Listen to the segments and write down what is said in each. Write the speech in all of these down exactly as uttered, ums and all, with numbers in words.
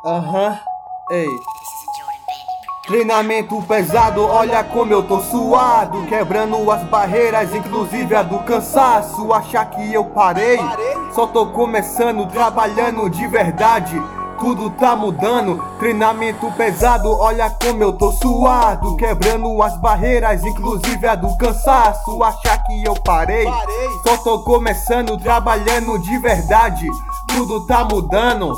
Aham, ei. Treinamento pesado, olha como eu tô suado, quebrando as barreiras, inclusive a do cansaço. Achar que eu parei, só tô começando, trabalhando de verdade. Tudo tá mudando, treinamento pesado, olha como eu tô suado, quebrando as barreiras, inclusive a do cansaço. Achar que eu parei, só tô começando, trabalhando de verdade. Tudo tá mudando.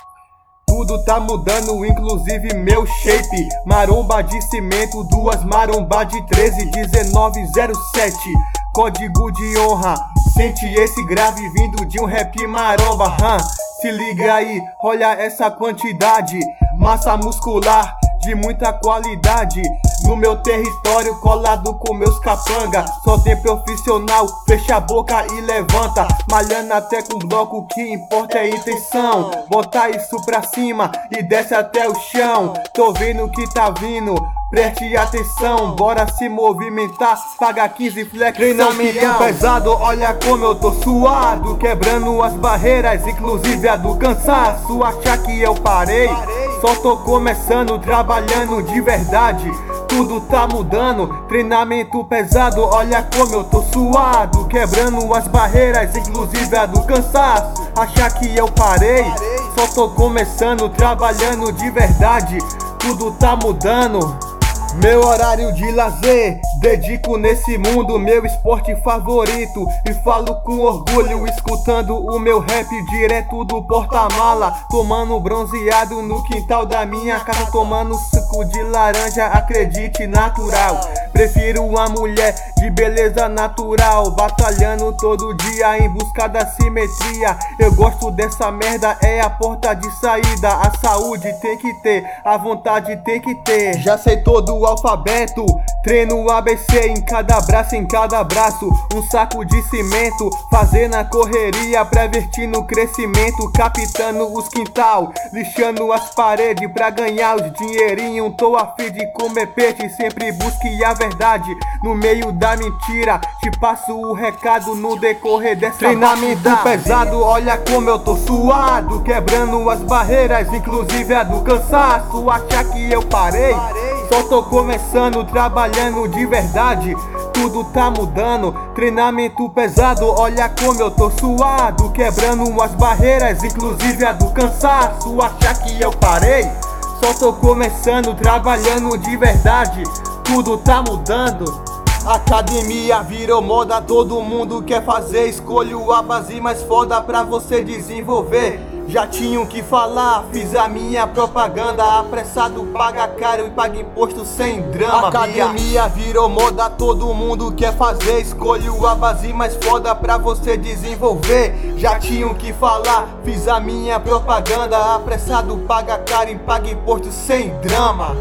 Tudo tá mudando, inclusive meu shape. Maromba de cimento, duas maromba de treze, dezenove zero sete. Código de honra, sente esse grave vindo de um rap maromba, hum. Se liga aí, olha essa quantidade, massa muscular de muita qualidade. No meu território, colado com meus capanga, só tem profissional, fecha a boca e levanta. Malhando até com bloco, o que importa é a intenção. Botar isso pra cima e desce até o chão. Tô vendo que tá vindo, preste atenção, bora se movimentar, paga quinze flex. Treinamento pesado, olha como eu tô suado, quebrando as barreiras, inclusive a do cansaço. Achar que eu parei, só tô começando, trabalhando de verdade. Tudo tá mudando, treinamento pesado, olha como eu tô suado, quebrando as barreiras, inclusive a do cansaço. Achar que eu parei, só tô começando, trabalhando de verdade. Tudo tá mudando. Meu horário de lazer, dedico nesse mundo, meu esporte favorito. E falo com orgulho, escutando o meu rap direto do porta-mala. Tomando bronzeado no quintal da minha casa, tomando suco de laranja, acredite, natural. Prefiro uma mulher de beleza natural, batalhando todo dia em busca da simetria. Eu gosto dessa merda, é a porta de saída. A saúde tem que ter, a vontade tem que ter. Já sei todo o alfabeto, treino A B C em cada braço, em cada braço. Um saco de cimento, fazendo a correria, prevertindo o crescimento, captando os quintal, lixando as paredes pra ganhar os dinheirinho. Tô a fim de comer peixe, sempre busque a verdade no meio da mentira. Te passo o recado no decorrer dessa treinamento batida. Pesado, olha como eu tô suado, quebrando as barreiras, inclusive a do cansaço. Achar que eu parei, só tô começando, trabalhando de verdade. Tudo tá mudando, treinamento pesado, olha como eu tô suado, quebrando as barreiras, inclusive a do cansaço. Achar que eu parei, só tô começando, trabalhando de verdade. Tudo tá mudando. Academia virou moda, todo mundo quer fazer. Escolho a base mais foda pra você desenvolver. Já tinham que falar, fiz a minha propaganda. Apressado, paga caro e paga imposto sem drama. Academia virou moda, todo mundo quer fazer. Escolho a base mais foda pra você desenvolver. Já tinham que falar, fiz a minha propaganda. Apressado, paga caro e paga imposto sem drama.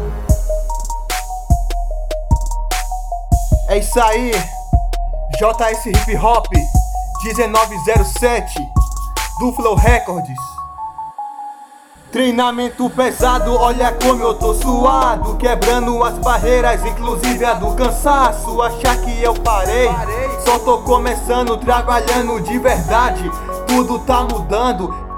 É isso aí, J S Hip Hop dezenove zero sete do Flow Records. Treinamento pesado, olha como eu tô suado, quebrando as barreiras, inclusive a do cansaço. Achar que eu parei, só tô começando, trabalhando de verdade. Tudo tá mudando,